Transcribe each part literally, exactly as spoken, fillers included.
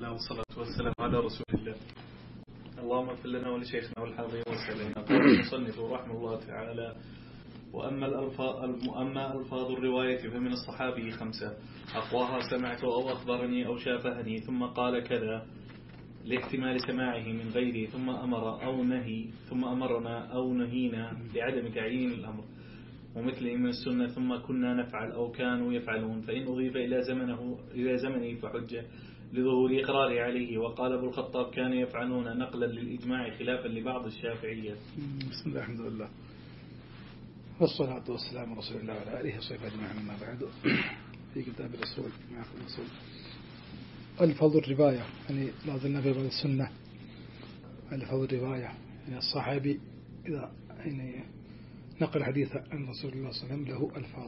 والصلاة والسلام على رسول الله. اللهم اغفر لنا ولشيخنا والحاضرين والسلام. قال المصنف رحمه الله تعالى: وأما الألفاظ, أما ألفاظ الرواية فمن الصحابي خمسة: أقواها سمعت أو أخبرني أو شافهني ثم قال كذا، لاحتمال سماعه من غيره، ثم أمر أو نهي، ثم أمرنا أو نهينا لعدم تعيين الأمر، ومثله من السنة ثم كنا نفعل أو كانوا يفعلون، فإن أضيف إلى زمنه إلى زمنه فحجة لظهور إقرار عليه. وقال أبو الخطاب: كانوا يفعلون نقلا للإجماع خلافا لبعض الشافعية. بسم الله الحمد لله والصلاة والسلام على رسول الله وعلى آله وصحبه أجمعين. ما بعد، في كتاب الرسول معكم الرسول الفضل الرواية، يعني لا زلنا في باب السنة. الفضل الرواية يعني الصحابي إذا يعني نقل حديث عن رسول الله صلى الله عليه وسلم له ألفاظ.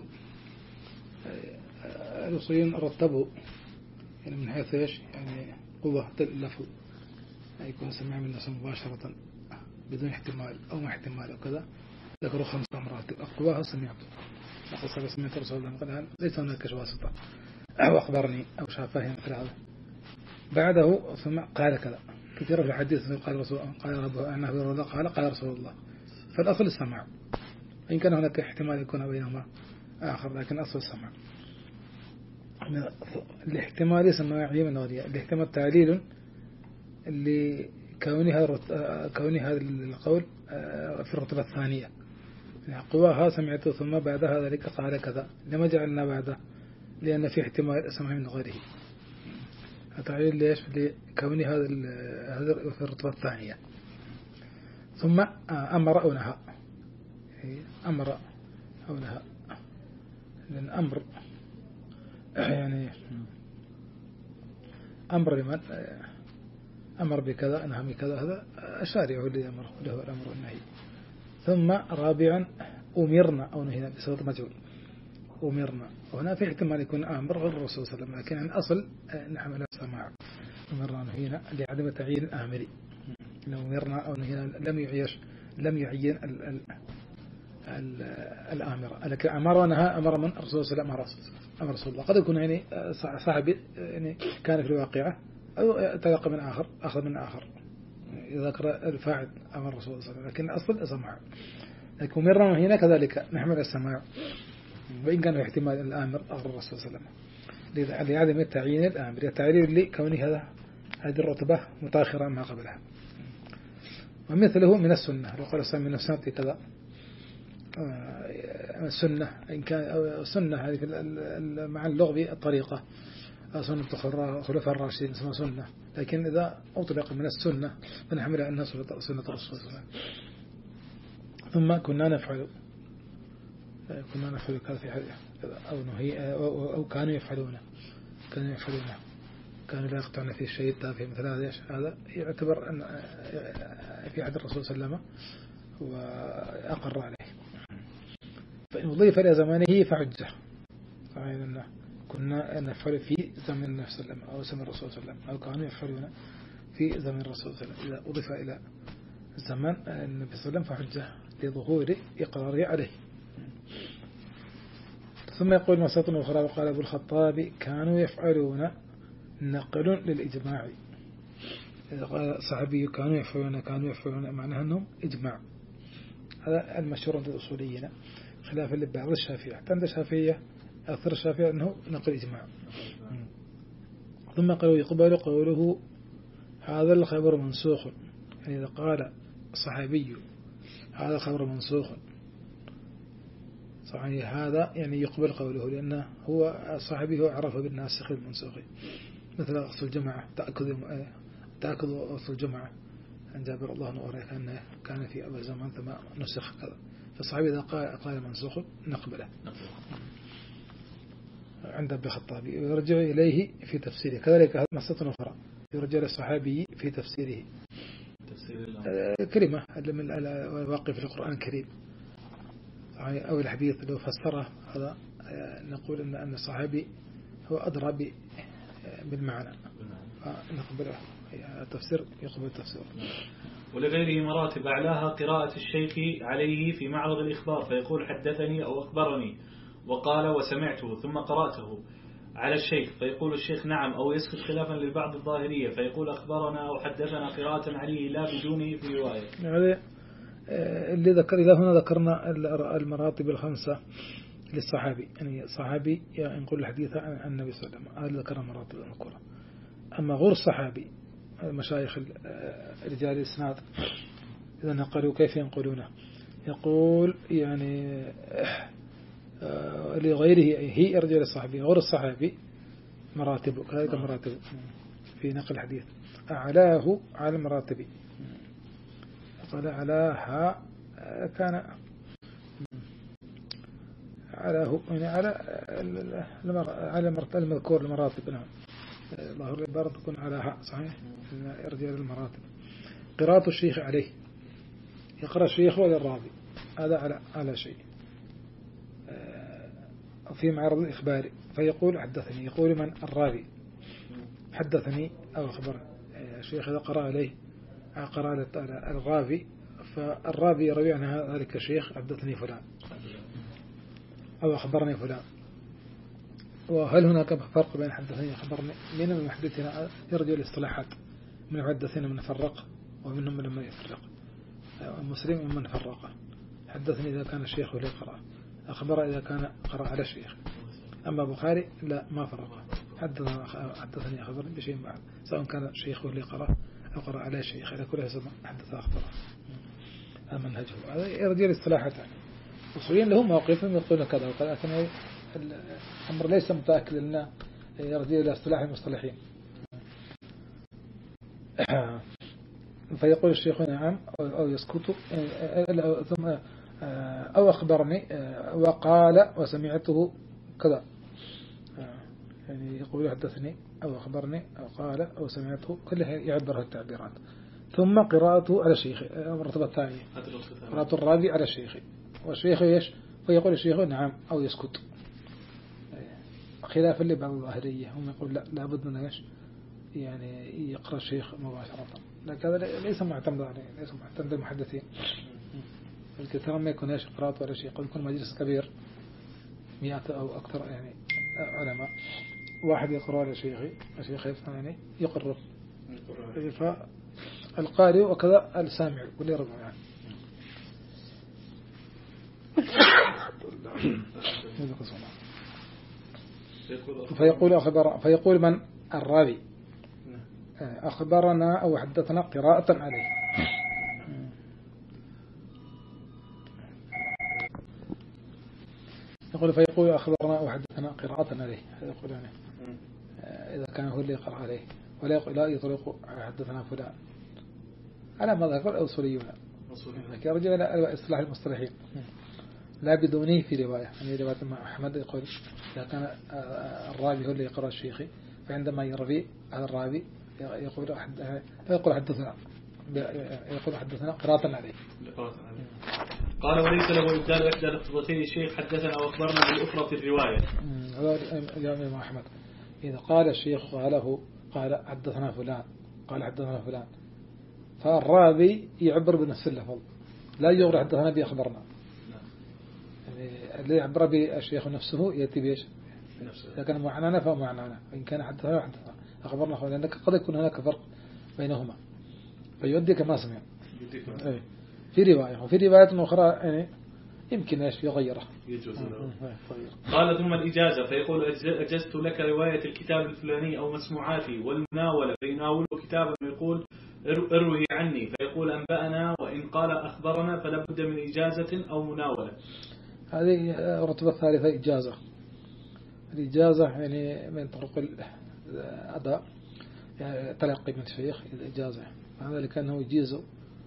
الأصوليين رتبوا يعني من حيث ايش يعني قوة اللفظ، يعني يكون سمع من الناس مباشرة بدون احتمال أو ما احتمال أو كذا. ذكروا خمس مرات: أقواها سمعته، لقد صلى سمعت رسول الله قال ليس هناك واسطة، أو أخبرني أو شافه مثل هذا. بعده ثم قال كذا. كثير في الحديث قال رسول قال ربه أنه الله قال قال رسول الله، فالأصل السمع، إن كان هناك احتمال يكون بينهما آخر، لكن أصل السمع. الاحتمال سماعي من غيره، الاحتمال تعليل لكون هذا كون هذا القول في الرتبة الثانية. قواها سمعته ثم بعد ذلك قال كذا، لما جعلنا بعده؟ لأن في احتمال سماع من غيره. تعليل ليش؟ لكون هذا هذا في الرتبة الثانية. ثم أمر أو نهى، أمر أو نهى، لأن أمر يعني أمر لمن أمر بكذا نهى بكذا، هذا الشارع هو الذي أمر له الأمر والنهي. ثم رابعا أمرنا أو نهينا بصوت مجهول. أمرنا وهنا في احتمال يكون أمر غير الرسول صلى الله عليه وسلم، لكن الأصل نحمل السماع. أمرنا نهينا لعدم تعيين الآمري. لو أمرنا أو نهينا لم يعيش لم يعين ال ال ال الآمر، لكن أمر ونهى أمر من الرسول صلى الله عليه وسلم، أمر رسول الله. قد يكون يعني صاحبي يعني كان في الواقعة أو تلقى من آخر أخذ من آخر، ذكر الفاعل أمر الرسول صلى الله عليه وسلم، لكن الأصل السماع. لكن أمرنا هنا كذلك نحمل السماع، وإن كان احتمال الآمر أغر الرسول صلى الله عليه وسلم لعدم تعيين الآمر، التعليل لكون هذا هذه الرتبة متأخرة ما قبلها. ومثله من السنة، لو قال السنة من السنة كذا السنة، إن كان السنة هذه مع اللغوي الطريقة سنة خلفاء الراشدين اسمها سنة، لكن إذا أطلق من السنة فنحملها أنها سنة الرسول صلى الله عليه وسلم. ثم كنا نفعل كنا نفعل كذا في حديث أو نهي أو كانوا يفعلون كانوا يفعلون كانوا لا يقطعون في الشيء التافه مثل هذا. هذا يعتبر أن في عهد الرسول صلى الله عليه وسلم وأقر عليه. فإن أضيف إلى زمانه فحجة، فعلا كنا نفعل في زمن النبي صلى الله عليه وسلم أو زمن الرسول صلى الله عليه وسلم، أو كانوا يفعلون في زمن الرسول صلى الله عليه وسلم. إذا أضيف إلى زمن النبي صلى الله عليه وسلم فحجة لظهور إقراره عليه. ثم يقول مسألة أخرى: وقال أبو الخطاب: كانوا يفعلون نقل للإجماع. إذا قال صحابي كانوا يفعلون كانوا يفعلون معناها أنهم إجماع. هذا المشهور عند الأصوليين، خلافا لبعض الشافعية. عند الشافعية أكثر الشافعية أنه نقل إجماع. ثم قالوا يقبل قوله هذا الخبر منسوخ، يعني إذا قال الصحابي هذا الخبر منسوخ صحيح، هذا يعني يقبل قوله، لأنه هو الصحابي هو عرف بالناسخ المنسوخ. مثل أصل الجماعة، تأكد تأكد أصل الجماعة عن جابر الله عنه كان كان في أول زمان ثم نسخ كذا، فالصحابي إذا قال قال منسوخ نقبله. عند ابن الخطاب يرجع إليه في تفسيره. كذلك هذا مسألة أخرى، يرجع للصحابي في تفسيره كلمة من الواقع في القرآن الكريم أو الحديث لو فسره، هذا نقول أن أن الصحابي هو أدرى بالمعنى فنقبله. التفسير يقبل التفسير. ولغيره مراتب أعلاها قراءة الشيخ عليه في معرض الإخبار، فيقول حدثني أو أخبرني وقال وسمعته ثم قرأته، على الشيخ فيقول الشيخ نعم، أو يسكت خلافا لبعض الظاهرية فيقول أخبرنا أو حدثنا قراءة عليه لا بدونه في رواية. هذا اللي ذكر. إذا هنا ذكرنا المراتب الخمسة للصحابي، يعني الصحابي ينقل الحديث عن النبي صلى الله عليه وسلم، هذا ذكر مراتب المذكورة. أما غير الصحابي مشايخ رجال الإسناد إذا نقلوا كيف ينقلونه؟ يقول يعني لغيره هي رجال الصحابي غير الصحابي مراتب، كذلك مراتب في نقل الحديث. أعلاه على المراتب، قال أعلاها كان علاه يعني على على المرتبة المذكور المراتب. نعم ظاهر العبارة تكون علىها صحيح رجال المراتب. قراءة الشيخ عليه، يقرأ الشيخ ولا الراوي، هذا على على شيء في معرض الإخبار فيقول حدثني، يقول من الراوي حدثني أو أخبر الشيخ إذا قرأ عليه قرأ الراوي، فالراوي يروي عن ذلك الشيخ حدثني فلان أو أخبرني فلان. وهل هناك فرق بين حدثني أخبرني؟ من المحدثين يرجع الاصطلاحات، من المحدثين من فرق ومنهم من لم يفرق، المسلم ومن فرق. حدثني إذا كان الشيخ اللي قرأ، أخبر إذا كان قرأ على الشيخ. أما بخاري لا ما فرق، حدثني أخبرني بشيء بعد، سواء كان الشيخ اللي قرأ أو قرأ على الشيخ، على كل حسب حدث أخبره. هذا منهجه، هذا يرجع الاصطلاحات. أصوليين لهم موقفهم يقولون كذا وكذا، لكن الأمر ليس متأكد لنا يرجع إلى اصطلاح المصطلحين. فيقول الشيخ نعم أو يسكت ثم أو أخبرني وقال وسمعته كذا، يعني يقول حدثني أو أخبرني أو قال أو سمعته، كلها يعبرها التعبيرات. ثم قراءته على الشيخ المرتبة الثانية، قراءة الراوي على الشيخ، والشيخ ايش؟ فيقول الشيخ نعم أو يسكت، خلافا لبعض الظاهرية هم يقول لا لابد من ايش يعني يقرأ الشيخ مباشرة، لكن هذا ليس معتمد عليه، ليس معتمد المحدثين. الكثير ما يكون ايش قراءته على الشيخ، قد يكون مجلس كبير مئات أو أكثر يعني علماء، واحد يقرأ على شيخي الشيخ يعني يقرب، فالقارئ وكذا السامع كل يربع يعني. فيقول أخبر فيقول من الراوي أخبرنا أو حدثنا قراءة عليه. يقول فيقول أخبرنا أو حدثنا قراءة عليه، يقول يعني إذا كان هو اللي يقرأ عليه، ولا يقول لا يطلق حدثنا فلان على ما ذكر الأصوليون، لكن رجع إلى إصلاح المصطلحين لا بدونه في رواية. يعني رواية مع أحمد يقول إذا كان الراوي هو اللي يقرأ الشيخي، فعندما يروي هذا الراوي يقول يقول حدثنا يقول حدثنا قراءة عليه. قال وليس له إبدال إحدى لفظتين الشيخ حدثنا وأخبرنا بالأخرى في الرواية. هذا الإمام أحمد إذا قال الشيخ قاله قال حدثنا فلان قال حدثنا فلان، فالراوي يعبر بنفس اللفظ، لا يغرى حدثنا بأخبرنا. يعني اللي يعبر بالشيخ نفسه يأتي بإيش؟ إذا كان معنانا فمعنانا، وإن كان حدثنا حدثنا أخبرنا فلان، لأنك قد يكون هناك فرق بينهما فيودي كما سمع في رواية، وفي رواية أخرى يعني يمكن إيش يغيره يجوز. قال ثم الإجازة فيقول أجزت لك رواية الكتاب الفلاني أو مسموعاتي، والمناولة فيناوله كتابا ويقول اروي عني، فيقول أنبأنا، وإن قال أخبرنا فلا بد من إجازة أو مناولة. هذه الرتبة الثالثة إجازة. الإجازة يعني من طرق الأداء يعني تلقي من الشيخ الإجازة، هذا لكأنه يجيزه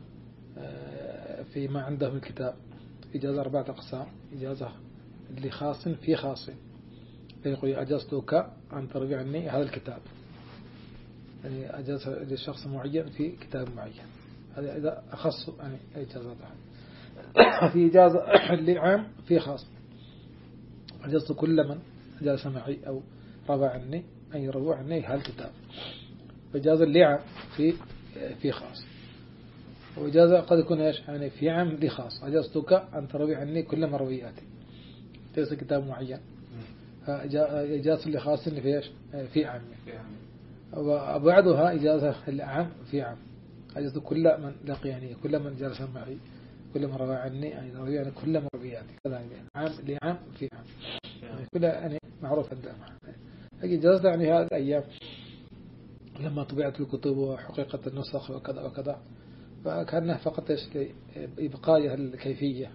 فيما عنده من الكتاب. إجازة أربعة أقسام: إجازة لخاص في خاص، فيقول أجازتك أن تروي عني هذا الكتاب، يعني أجازة لشخص معين في كتاب معين، هذا إذا أخص يعني إجازتها. في إجازة لعام في خاص، أجازت كل من جلس معي أو روى عني أن يروى عني هذا الكتاب. فإجازة لعام في في خاص، وإجازة قد يكون إيش يعني في عام لخاص، أجازتك أن تروي عني كل مروياتي، ليس كتاب معين إجازة لخاص في إيش في عام، وبعضها إجازة العام في عام. أجازة كل من لقيني، كل من جلس معي، كل من روى عني، يعني روي يعني كل من روي يعني كذا، يعني عام لعام في عام، يعني كل يعني معروف عندنا. إجازة يعني هذه الأيام لما طبعت الكتب وحقيقة النسخ وكذا وكذا، فكانها فقط إيش إبقاء الكيفية،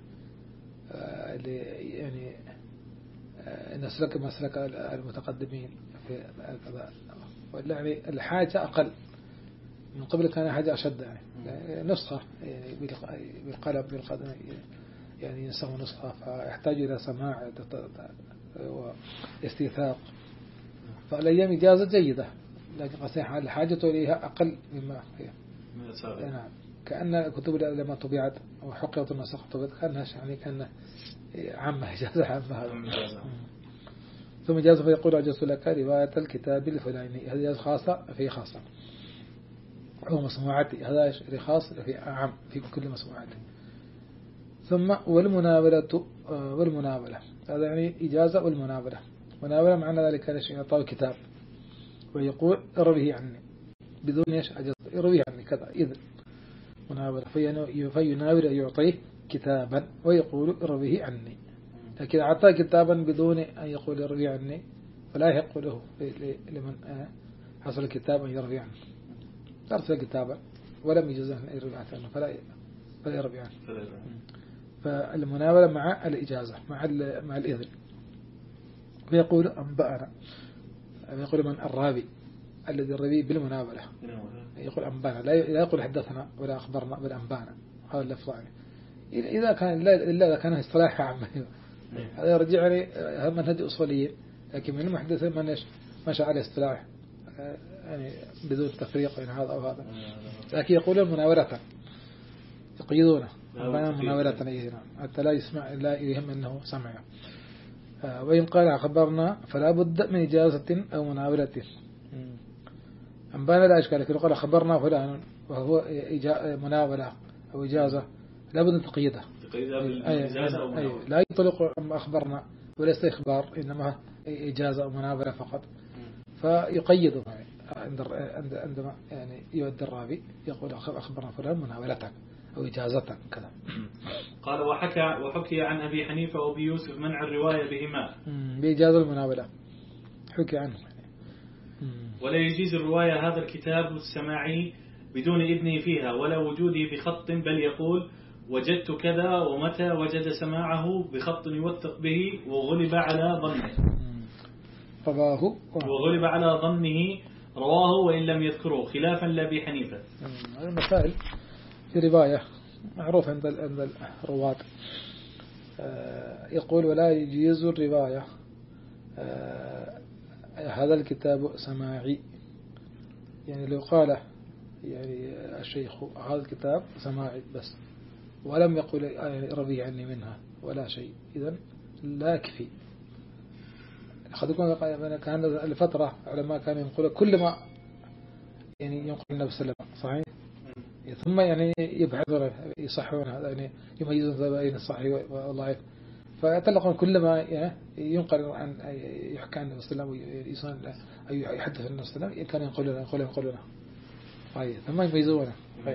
يعني نسلك مسلك المتقدمين في كذا، يعني الحاجة أقل. من قبل كان حاجة أشد، يعني نسخة يعني بالقلم بالقدم يعني ينسخ نسخة، فيحتاج إلى سماع واستيثاق. فالأيام إجازة جيدة، لكن قصيحة الحاجة إليها أقل مما هي. نعم، كأن الكتب لما طبعت وحققت النسخ طبعت كأنها يعني كأن عامة إجازة عامة. ثم إجازة فيقول أجزت لك رواية الكتاب الفلاني، هذه إجازة خاصة في خاصة، أو مسموعاتي هذا خاص في عام في كل مسموعاتي. ثم والمناولة والمناولة هذا يعني إجازة والمناولة. مناولة معنى ذلك أن يعطاه كتاب ويقول ارويه عني بدون ايش أجازة، ارويه عني كذا، إذن مناولة فيناول يعطيه كتابا ويقول ارويه عني. لكن أعطاه كتابا بدون أن يقول ارويه عني فلا يحق له لمن حصل الكتاب أن يروي عنه. أرسل كتابا ولم يجزه أن يروي عنه فلا فلا يروي عنه. فالمناولة مع الإجازة مع مع الإذن. فيقول أنبأنا، يقول من الراوي الذي الراوي بالمناولة يقول أنبأنا، لا يقول حدثنا ولا أخبرنا بل أنبأنا. هذا اللفظ إذا كان إلا إذا كان اصطلاح عام، هذا يرجعني هم منهج أصوليين، لكن من المحدث من إيش مشى على اصطلاح يعني بدون تفريق بين هذا أو هذا. لكن يقولون مناولة يقيدونه مناولة حتى لا يسمع لا يهم أنه سمع. وإن قال أخبرنا فلا بد من إجازة أو مناولة. أنبانا لا إشكال، لكن قال أخبرنا فلان وهو مناولة أو إجازة لا بد من تقييده، لا يطلق أخبرنا وليس إخبار، إنما إجازة أو مناولة فقط. فيقيده عندما يعني يود الراوي يقول أخبرنا فلان مناولة أو إجازة كذا. قال وحكى وحكي عن أبي حنيفة وأبي يوسف منع الرواية بهما بإجازة المناولة، حكي عنه. ولا يجيز الرواية هذا الكتاب السماعي بدون إذنه فيها ولا وجوده بخط، بل يقول وجدت كذا ومتى وجد سماعه بخط يوثق به وغلب على ظنه رواه وغلب على ظنه رواه وإن لم يذكره، خلافا لأبي حنيفة. المسائل في رواية معروف عند عند الرواة. يقول ولا يجيز الرواية هذا الكتاب سماعي، يعني لو قال يعني الشيخ هذا الكتاب سماعي بس ولم يقل يعني روي عني منها ولا شيء، إذن لا يكفي. قد يكون كان الفترة علماء كانوا ينقل كل ما يعني ينقل النبي صلى الله عليه وسلم صحيح، ثم يعني يبحثون يصحون هذا يعني يميزون بين الصحيح والضعيف، فيتلقون كل ما ينقل عن يحكى عن النبي صلى الله عليه وسلم أو يحدث عن النبي صلى الله عليه وسلم كانوا ينقلونه ينقلونه ينقلونه طيب ثم يميزونه.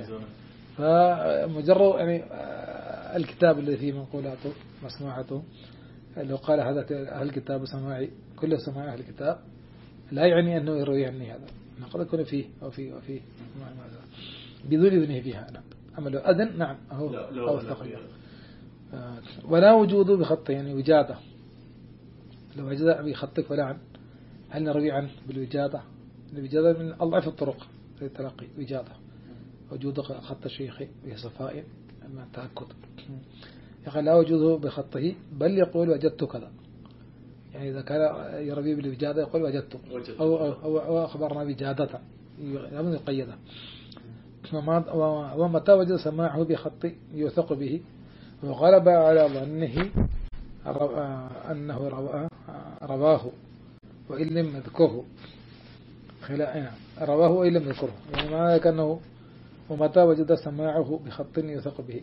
فمجرد يعني الكتاب الذي فيه منقولاته مسموعته لو قال هذا الكتاب سماعي كل سماع أهل الكتاب لا يعني أنه يروي عني هذا، قد يكون فيه وفيه وفيه بدون إذنه فيها. نعم. أما لو أذن نعم هو أو التقرير. ولا وجود بخط يعني وجادة، لو وجد بخطك فلا هل نروي عنه بالوجادة؟ الوجادة من أضعف الطرق للتلقي وجادة، وجود خط الشيخ بصفاء أما التأكد. يقول لا وجوده بخطه بل يقول وجدت كذا، يعني إذا كان يروي بالوجادة يقول وجدت أو, أو, أو, أو أخبرنا بجادة لابد يقيده. ومتى وجد سماعه بخط يوثق به وغلب على ظنه أنه رواه وإن لم يذكره، رواه وإن لم يذكره يعني معنى كأنه ومتى وجد سماعه بخط يوثق به،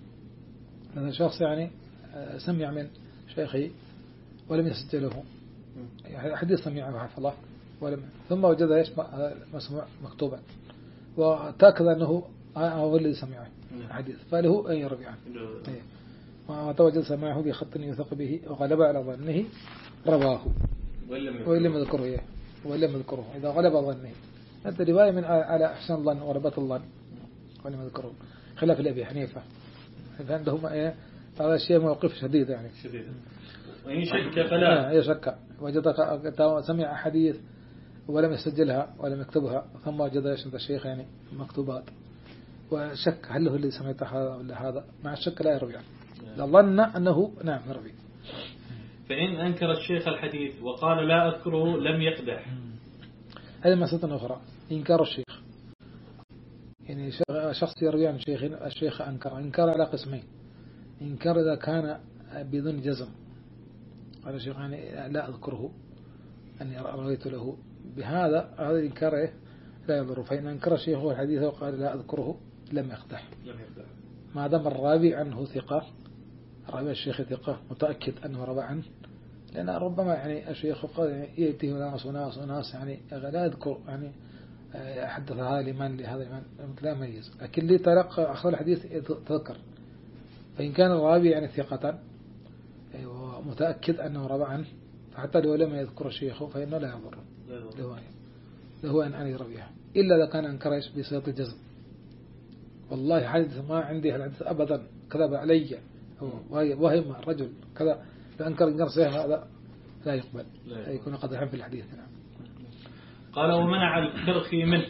هذا الشخص يعني سمع من شيخه ولم يسجله يعني حديث سمعه حفظ الله ولم ثم وجد ايش مسموع مكتوبا وتأكد أنه هو الذي سمعه الحديث فله أن يروي عنه وتوجد سماعه بخط يثق به وغلب على ظنه رواه وإن لم يذكره وإن لم يذكره إذا غلب ظنه هذا رواية من على أحسن الظن وربط الظن وإن لم يذكره خلاف الأبي حنيفة فعندهم إيه هذا الشيء موقف شديد يعني شديد وإن شك فلا يشك وجد سمع حديث ولم يسجلها ولم يكتبها ثم وجد ايش عند الشيخ يعني مكتوبات وشك هل هو اللي سمعته هذا ولا هذا مع الشك لا يروي عنه ظن أنه نعم يروي. فإن أنكر الشيخ الحديث وقال لا أذكره لم يقدح. هذه مسألة أخرى إنكار الشيخ يعني شخص يروي عن شيخ الشيخ أنكر إنكار على قسمين إنكار إذا كان بدون جزم قال الشيخ يعني لا أذكره أني رويت له بهذا هذا إنكاره لا يضر فإن أنكر الشيخ الحديث وقال لا أذكره لم يقدح ما دام الراوي عنه ثقة راوي الشيخ ثقة متأكد أنه روى عنه لأن ربما يعني الشيخ قال يأتيه ناس وناس وناس يعني لا يذكر يعني حدث هذا لمن لهذا لمن لا ميز لكن اللي تلقى أخذ الحديث تذكر فإن كان الراوي يعني ثقة ومتأكد أنه روى عنه فحتى لو لم يذكر الشيخ فإنه لا يضر له أن أن يرويها إلا إذا كان أنكر بصيغة الجزم والله حدث ما عندي الحديث أبدا كذب علي وهم الرجل كذا فأنكر إنكار صحيح هذا لا يقبل لا يكون قدحا في الحديث. نعم. قال ومنع الكرخي منه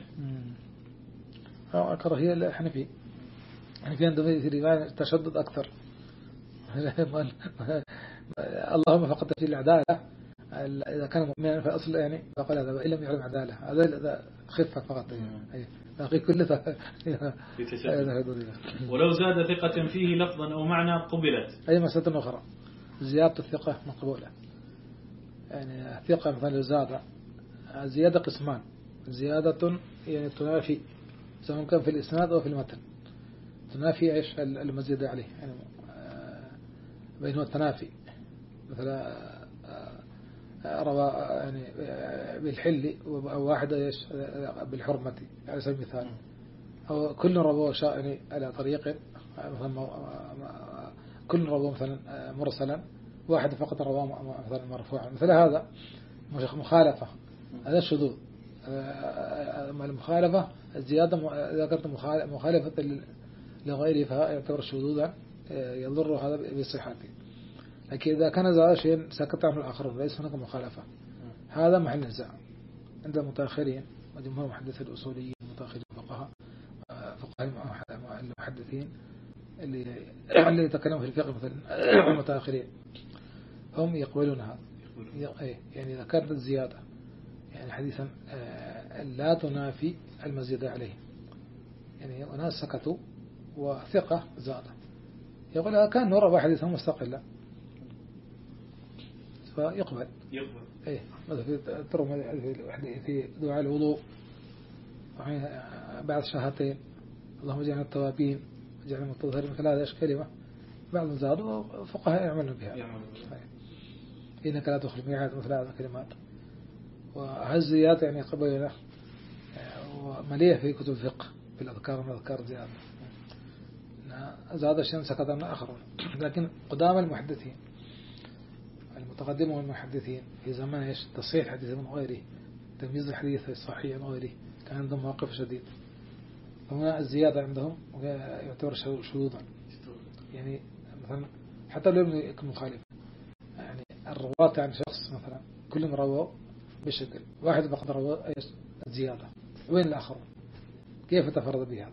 الكرخي الحنفي الحنفي عندما في رواية تشدد أكثر اللهم فقط في العدالة إذا كان مؤمنا فأصل يعني فقال هذا وإن لم يعلم عدالة هذا خفة فقط باقي كله ولو زاد ثقة فيه لفظا أو معنى قبلت. أي مسألة أخرى زيادة الثقة مقبولة يعني ثقة مثلا زاد زيادة قسمان زيادة يعني تنافي سواء كان في الإسناد أو في المتن تنافي إيش المزيد عليه يعني بينه التنافي مثلا روى يعني بالحل وواحد ايش بالحرمة على سبيل المثال أو كل روى يعني على طريق مثلا كل روى مثلا مرسلا واحد فقط روى مثلا مرفوعا مثل هذا مخالفة هذا الشذوذ المخالفة الزيادة ذكرت مخالفة لغيره فيعتبر شذوذا يضر هذا بصحته لكن إذا كان زاد شيء سكت عنه الآخرون ليس هناك مخالفة هذا محل نزاع عند المتأخرين وجمهور محدثي الأصوليين المتأخرين الفقهاء فقهاء المحدثين اللي اللي يتكلموا في الفقه مثلا المتأخرين هم يقبلون هذا يعني إذا كانت الزيادة يعني حديثا لا تنافي المزيد عليه يعني وناس سكتوا وثقة زادة يقول كان نرى حديثا مستقلا فيقبل يقبل ايه مثلا في ترى في دعاء الوضوء بعد شهرتين اللهم اجعلنا التوابين اجعلنا المتطهرين مثل هذا ايش كلمه بعض زادوا فقهاء يعملون بها انك لا تخرج ميعاد مثل هذا الكلمات وهالزيادات يعني قبلنا ومليئه في كتب الفقه في الاذكار والاذكار زياده زاد الشيء سكت عن آخرون لكن قدام المحدثين المتقدمون المحدثين في زمان ايش تصحيح الحديث من غيره تمييز الحديث الصحيح من غيره كان عندهم موقف شديد فهنا الزيادة عندهم يعتبر شذوذا يعني مثلا حتى لو يكون مخالف يعني الرواة عن شخص مثلا كلهم رووا بشكل واحد فقط روى ايش الزيادة وين الآخرون كيف تفرد بهذا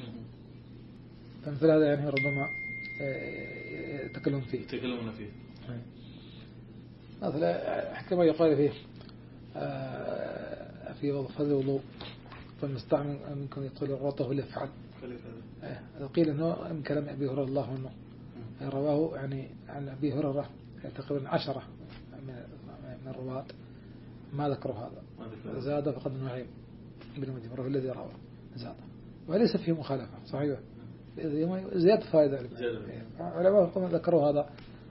فمثل هذا يعني ربما يتكلم فيه يتكلمون فيه مثلا كما يقال فيه في فضل الوضوء فالمستعمل منكم يقول الرطه ليفعل قيل انه من كلام ابي هريره الله عنه رواه يعني عن ابي هريره تقريبا عشرة من الرواة ما ذكروا هذا زاد فقد نعيم ابن مجمر الذي رواه زاد وليس فيه مخالفة صحيح زيادة فائدة علماء ذكروا هذا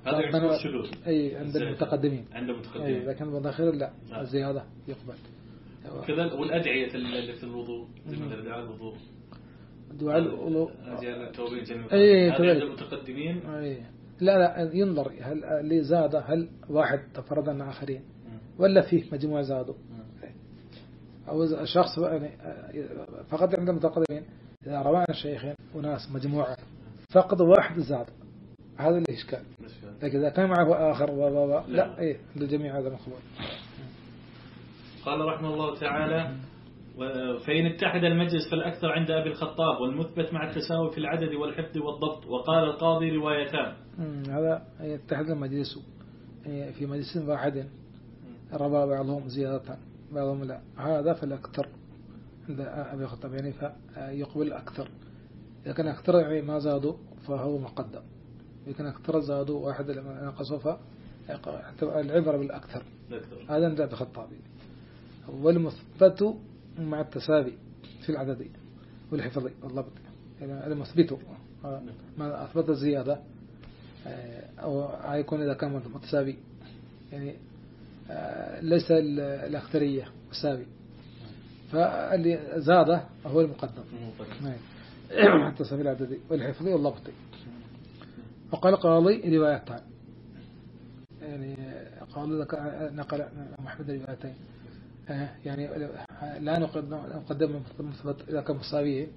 هذا يعتبر شذوذ أي عند المتقدمين، عند المتقدمين. أي لكن المتأخرين لا نعم. الزيادة يقبل. كذا والأدعية اللي في الوضوء مثل دعاء الوضوء، دعاء الوضوء أجيال التوبين جميع أي هذا عند المتقدمين. أي لا لا ينظر هل اللي زاد هل واحد تفرد عن آخرين ولا فيه مجموعة زادوا أو شخص يعني فقط عند المتقدمين. إذا روى عن الشيخين وناس مجموعة فقط واحد زاد هذا الإشكال، لكن إذا كان معه آخر و و لا إيه للجميع هذا مقبول. قال رحمه الله تعالى: فإن اتحد المجلس فالأكثر عند أبي الخطاب، والمثبت مع التساوي في العدد والحفظ والضبط. وقال القاضي: روايتان. هذا يتحد المجلس في مجلس واحد روى بعضهم زيادة بعضهم لا، هذا فالأكثر عند أبي الخطاب يعني فيقبل أكثر. إذا كان أكثر يعني ما زادوا فهو مقدم، إذا كان أكثر زادوا واحد نقصوا فالعبرة بالأكثر. هذا عند أبي الخطاب. والمثبت مع التساوي في العدد والحفظ والضبط، يعني المثبت ما أثبت الزيادة أو يكون إذا كان متساوي يعني ليس الأكثرية مساوي، فاللي زاد هو المقدم مع التساوي العدد والحفظ والضبط. وقال قاضي روايتان، يعني قال نقل محمد روايتين، يعني لا نقدم المثبت إذا كان مساويه،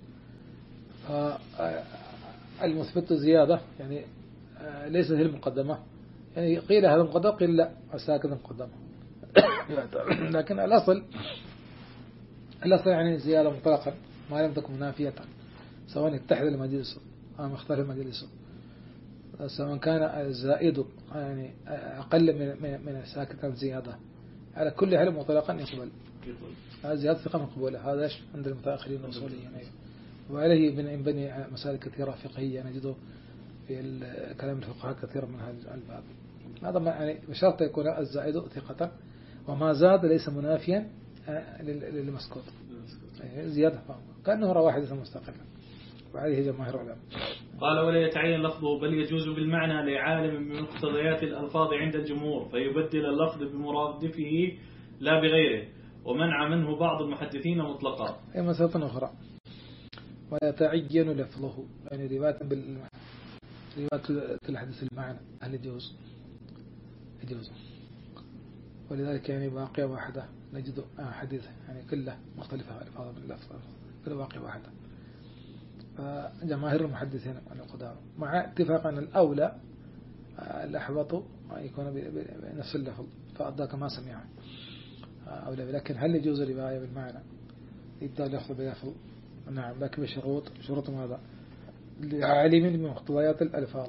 فالمثبت زيادة يعني ليس هي المقدمة، يعني قيل هذا مقدم قيل لا الساكن مقدمة. لكن الأصل الأصل يعني زيادة مطلقا ما لم تكن منافية، سواء اتحد المجلس أو مختلف المجلس، سواء كان الزائد يعني أقل من من الساكن زيادة، على كل حال مطلقا يقبل. هذا زيادة ثقة مقبولة. هذا عند المتأخرين الأصوليين، وعليه بني مسائل كثيرة فقهية نجده في الكلام الفقهاء كثيرا من هذا الباب. هذا يعني بشرط يكون الزائد ثقة، وما زاد ليس منافيا للمسكوت، زيادة كأنه رأى واحدة مستقلة، وعليه جماهير العلماء. قال: ولا يتعين لفظه بل يجوز بالمعنى لعالم من مقتضيات الألفاظ عند الجمهور، فيبدل اللفظ بمرادفه لا بغيره، ومنع منه بعض المحدثين مطلقا. أي مسألة أخرى: ولا يتعين لفظه يعني رواية بال رواية الحديث المعنى هل يجوز؟ يجوز. ولذلك يعني واقع واحدة نجد حديث يعني كله مختلفة الفاظ باللفظ، كل واقع واحدة. فجماهير المحدثين القدامى مع اتفاق أن الأولى الأحوط يكون بنفس اللفظ فأدى كما سمعه أولى، لكن هل يجوز الرواية بالمعنى يبدأ اللفظ بلفظ؟ نعم، لكن بشروط. شروط ماذا؟ لعالم من مقتضيات الألفاظ،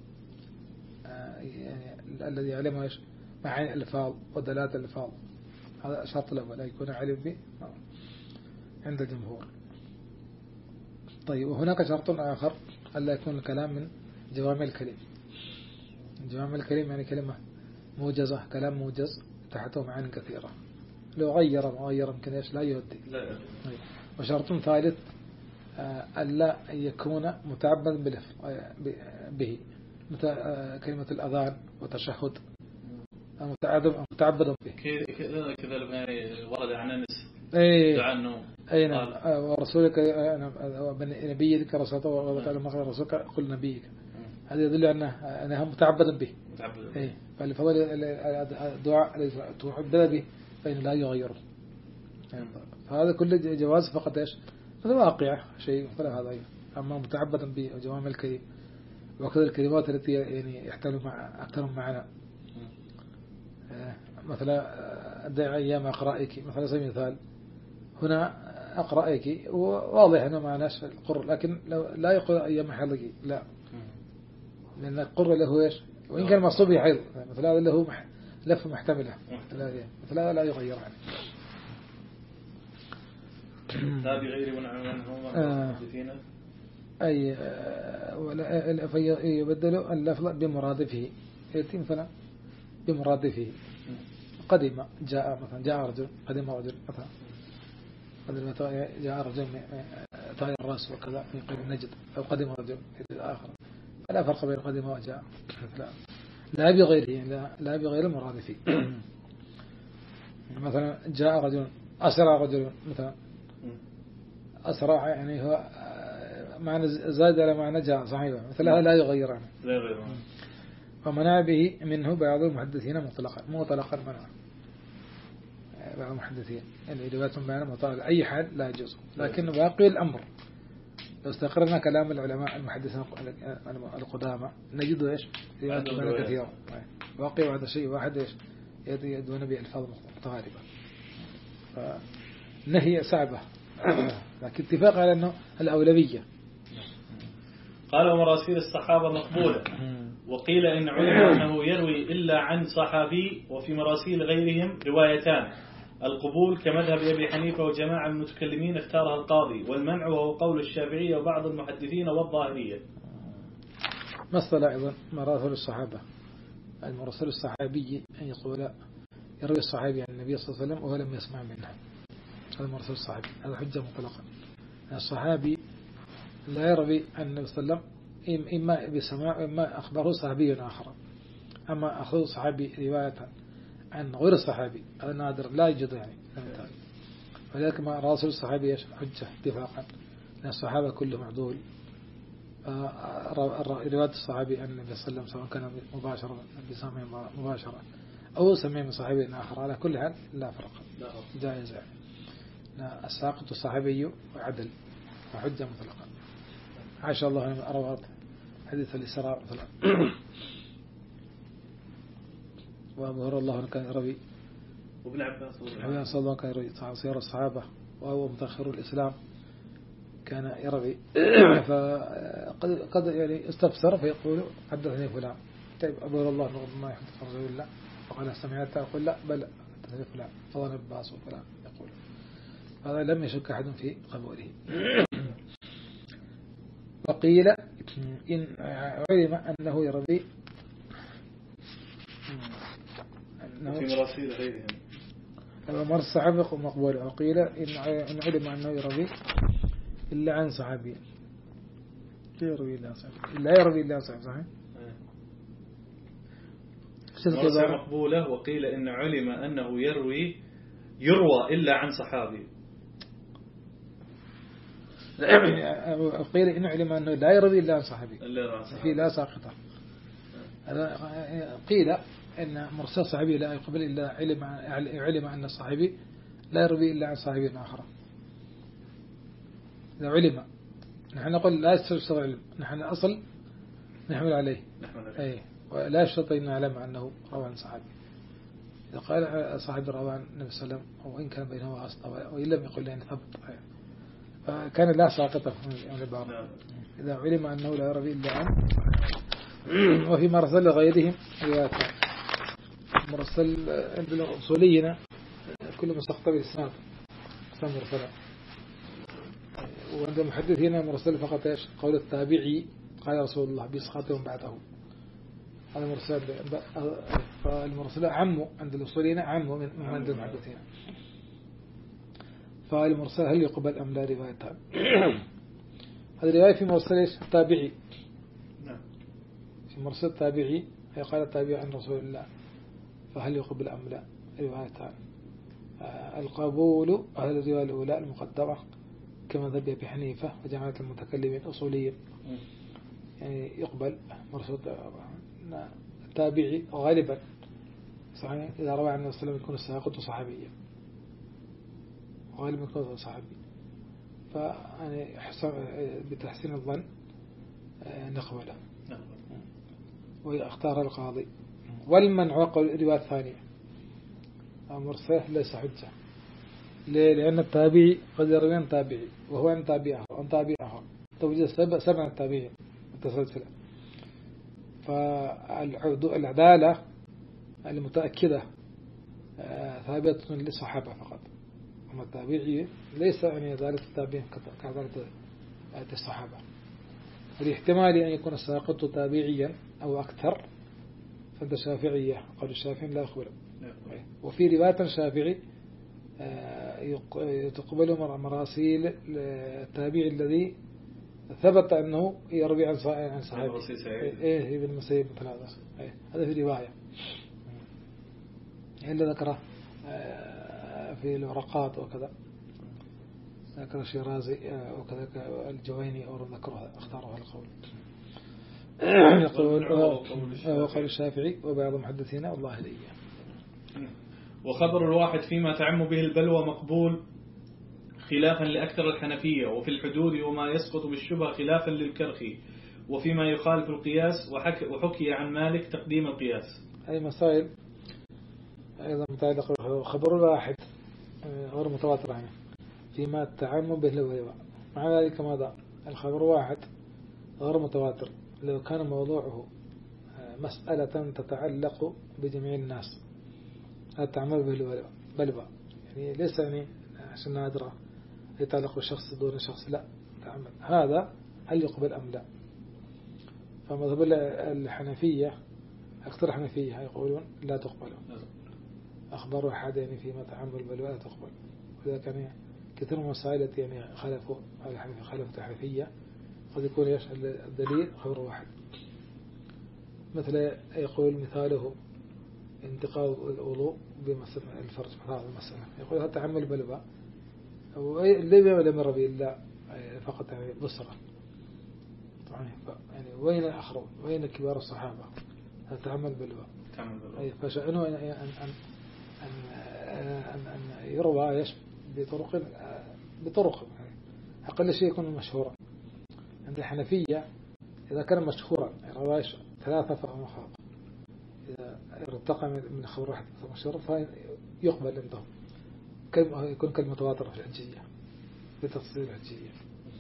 يعني الذي يعلم ايش معاني الألفاظ ودلالات الألفاظ، هذا شرط الأول يكون عالم به عند الجمهور. طيب، وهناك شرط آخر ألا يكون الكلام من جوامع الكلم. جوامع الكلم يعني كلمة موجزة، كلام موجز تحته معاني كثيرة، لو غير مغير يمكن ايش لا يودي. وشرط ثالث ألا يكون متعبدا به، مثل كلمة الأذان وتشهد متعبدا به. كذا كذا ورد عن أنس أي أي نعم، ورسولك نبيك رسولك وقال ما قال رسولك قل نبيك، هذا يدل أنه أنها متعبدا به. أي فالفضل الدعاء تعبد به فإنه لا يغيره. فهذا كل جواز فقط إيش هذا واقع شيء فلا هذا. أما متعبدا به وجوامع الكلم وكذا الكلمات التي يعني يحتمل مع أكثر معنا، مثلا أدعي أيام أقرأيك مثلا سبيل مثال، هنا أقرأيك واضح أنه معناش القر، لكن لو لا يقول أيام حيضك لا، لأن القر له إيش وإن كان مصوب حيض مثلا هذا له لف محتملة مثلا لا يغير عنه. لا بغير منعهم فينا أي ولا فيبدل اللفظ بمرادفه، يتم فلا بمرادفه. قدم جاء مثلا جاء رجل، قدم رجل مثلا، قدم جاء رجل طاير الراس وكذا في قيل النجد، أو قدم رجل في الآخر، فلا فرق بين قدم وجاء. لا بغيره، لا, لا بغير المرادف. مثلا جاء رجل أسرع رجل مثلا أسرع يعني هو معنى زاد على معنى جاء صحيح مثلا لا يغير عنه لا يغير عنه. ومنع به منه بعض المحدثين مطلقا مطلقا منع بعض المحدثين يعني رواية بيان مطلق أي حال لا يجوز، لكن باقي الأمر لو استقرنا كلام العلماء المحدثين القدامى نجد إيش روايات بيان كثيرة، باقي هذا شيء واحد إيش يدون بألفاظ متغالبة، فنهي صعبة لكن اتفاق على أنه الأولوية. قال ومراسيل الصحابة مقبولة، وقيل إن علم أنه يروي إلا عن صحابي، وفي مراسيل غيرهم روايتان، القبول كمذهب أبي حنيفة وجماعة المتكلمين اختارها القاضي، والمنع وهو قول الشافعية وبعض المحدثين والظاهرية. مثل أيضا مراسل الصحابة، المرسل الصحابي أن يقول يروي الصحابي عن النبي صلى الله عليه وسلم وهو لم يسمع منه، هذا مرسل الصحابي، هذا حجة مطلقا. الصحابي لا يروي عن النبي صلى الله عليه وسلم إما بسماع إما أخبره صحابي آخر، أما أخذ صحابي رواية عن غير الصحابي هذا نادر لا يوجد يعني، ولكن ما راسل الصحابي حجة اتفاقا لأن الصحابة كلهم عدول. رواية الصحابي عن النبي صلى الله عليه وسلم سواء كان مباشرة بسماع مباشرة أو سمع من صحابي آخر على كل حال لا فرق جائز يعني. الساقط الصحابي عدل وحجة مطلقا. عاشا الله أن أروات حديث الإسراء مثلا وأبهر الله أن كان يروي وابن عباس صلى الله كان يروي سير الصحابة وهو متأخر الإسلام كان يروي فقد قد يعني استفسر فيقول حدثني فلان، طيب أبهر الله أن ما يحدث رسول الله وقال سمعت أقول لا بل حدثني فلان فضل عباس وفلان يقول، هذا لم يشك أحد في قبوله. وقيل إن علم أنه يروي في مراسيل غيرهم مر الصحابة مقبول، وقيل إن علم أنه يروي إلا عن صحابي لا يروي إلا عن صحابي لا يروي إلا عن صحابي صحيح مراسيل مقبولة. وقيل إن علم أنه يروي يروى إلا عن صحابي، قيل إن علم أنه لا يروي إلا عن صحابي في لا ساقطة. قيل إن مرسل صحابي لا يقبل إلا علم علم أن الصحابي لا يروي إلا عن صحابي آخر. إذا علم نحن نقول لا يشترط العلم، نحن أصل نحمل عليه أي ولا يشترط أن نعلم أنه روى عن صحابي. إذا قال صحابي روى عن النبي صلى الله عليه وسلم وإن كان بينه واسطة وإن لم يقل يعني ثبت فكان لا ساقطة من العبارة إذا علم أنه لا يروي إلا عن. وفي مرسل غيرهم روايات مرسل عند الأصوليين كل مستقطب الإسناد قسم مرسلة، وعند المحدثين مرسل فقط إيش قول التابعي قال رسول الله بيسخطهم بعده، هذا مرسل. فالمرسل عمه عند الأصوليين عمه من عند المحدثين. فالمرسل هل يقبل أم لا روايتها؟ هذه رواية في مرسل إيش التابعي، في مرسل التابعي هي قال التابعي عن رسول الله فهل يقبل أم لا روايتان. القبول هذه الرواية الأولى المقدرة كما ذهب أبي حنيفة وجماعة المتكلمين أصوليا يعني يقبل مرسل التابعي غالبا صحيح إذا روى عن النبي صلى الله عليه وسلم يكون الساقط صحابيا غالبا يكون صحابي، فيعني بتحسين الظن نقبله ويختار القاضي. والمنع قول رواية ثانية مرسل ليس حجة. ليه؟ لأن التابعي قد يروي عن تابعي وهو عن تابعه عن تابعه توجد سبع سبع تابعين متسلسلة، فالعدالة المتأكدة ثابتة للصحابة فقط، أما التابعي ليس يعني عدالة التابعين كعدالة الصحابة. والاحتمال أن يكون الساقط تابعيا أو أكثر فأنت شافعية قول الشافعي لا يقبل. وفي رواية الشافعي تقبل مراسيل التابعي الذي ثبت أنه يروي عن عن صحابي إيه ابن المسيب مثل هذا إيه هذا في رواية إلا ذكره في الورقات وكذا ذكر الشيرازي وكذا الجويني أو ذكره اختاره القول يقول وقال الشافعي وبعض محدثين والله لي. وخبر الواحد فيما تعم به البلوى مقبول خلافا لأكثر الحنفية، وفي الحدود وما يسقط بالشبه خلافا للكرخي، وفيما يخالف القياس وحكي, وحكي عن مالك تقديم القياس. هذه مسائل أيضا متعلقة. خبر الواحد غير متواتر عنه فيما تعم به البلوى، مع ذلك ماذا؟ الخبر واحد غير متواتر لو كان موضوعه مسألة تتعلق بجميع الناس التعامل به البلوى، يعني ليس يعني عشان نادرة يتعلق بالشخص دون شخص، لا تعمل هذا هل يقبل أم لا؟ فمذهب الحنفية أكثر الحنفية يقولون لا تقبل. أخبار أحد يعني فيما تعمل بالبلوى لا تقبل، وإذا كان كثير من المسائل يعني خالفوا الحنفية خالفوا الحنفية قد يكون يشهد الدليل خبر واحد. مثل يقول مثاله انتقاض الوضوء بمثل الفرج هذا المسألة، يقول هذا تعمل بالبلوى اللي لم ير به إلا فقط يعني بصرة يعني وين الآخرون وين كبار الصحابة هذا تعمل بالبلوى أي فشأنه أن أن أن أن أن يروى بطرق بطرق أقل شيء يكون مشهورا. عند الحنفية إذا كان مشهورا رواية ثلاثة فهو خاطئ، إذا ارتقى من خبر واحد مشهور فيقبل عندهم كلمة يكون كلمة متواترة في الحجية بتفصيل الحجية.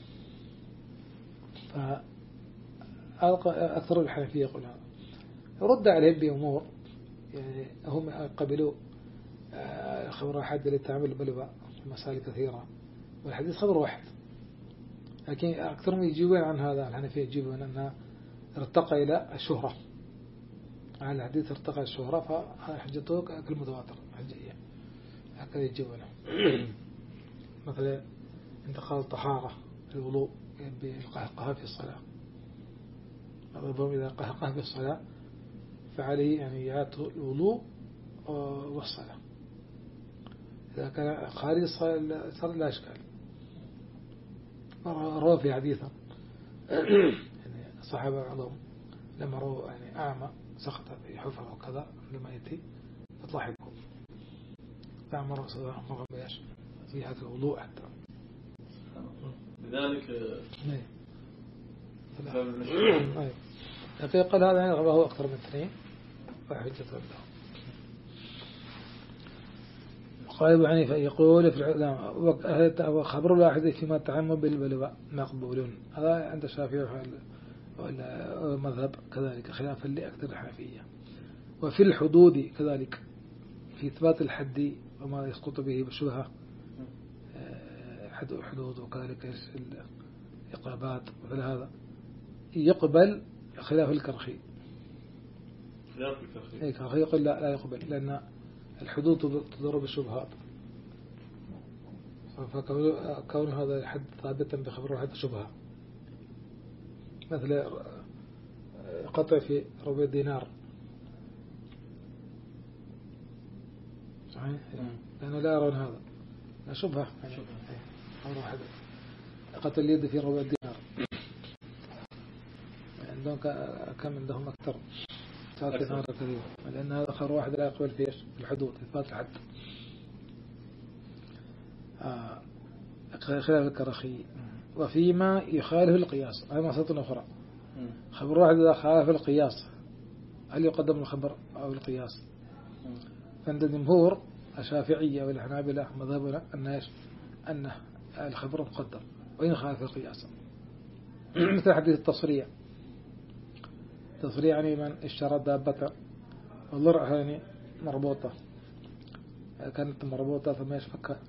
فأكثر الحنفية يقول هذا يرد عليهم بأمور يعني هم قبلوا خبر واحد للتعامل بالبلوى في مسائل كثيرة والحديث خبر واحد، لكن أكثرهم يجيبون عن هذا الحنفية يجيبون أنها ارتقى إلى الشهرة، على الحديث ارتقى الشهرة فحجته كلمة متواتر حجية هكذا يجيبونه. مثلا انتقال الطهارة الوضوء بالقهقه في الصلاة، الربما إذا قهقه في الصلاة فعليه يعني يعاده الوضوء والصلاة، إذا كان خارج الصلاة لا إشكال. روى في حديثا يعني الصحابة بعضهم لما روى يعني أعمى سقط في حفرة وكذا لما يأتي فضحكوا فأمر رسول الله صلى الله عليه وسلم في هذا الوضوء حتى لذلك لكن قال هذا يعني هو أكثر من اثنين فحجة له. قال أبو حنيفة يقول في خبر الواحد فيما تعم بالبلوى مقبول، هذا عند الشافعي والمذهب كذلك خلافا لأكثر الحنفية. وفي الحدود كذلك في إثبات الحد وما يسقط به بشبهة حد حدود وكذلك الإقابات مثل هذا يقبل خلاف الكرخي. خلاف الكرخي الكرخي يقول لا لا يقبل لأن الحدود تضرب الشبهات، فكون هذا الحد ثابتا بخبر الحد شبهة. مثل قطع في ربع دينار صحيح لأنه لا يرون هذا لا شبهة يعني أمر واحد. قطع اليد في ربع دينار عندهم كم عندهم أكثر ثلاث دينار كثير، لأن هذا خبر واحد لا يقبل في الحدود إثبات الحد. آه. خلاف الكرخي. وفيما يخالف القياس هذه مسألة أخرى. خبر واحد إذا خالف القياس هل يقدم الخبر أو القياس؟ فعند الجمهور الشافعية والحنابلة مذهبنا أن أن الخبر مقدم وإن خالف القياس. مثل حديث التصريع، التصريع يعني من اشترى دابة والضرع يعني مربوطة كانت مربوطة ثم يشفكها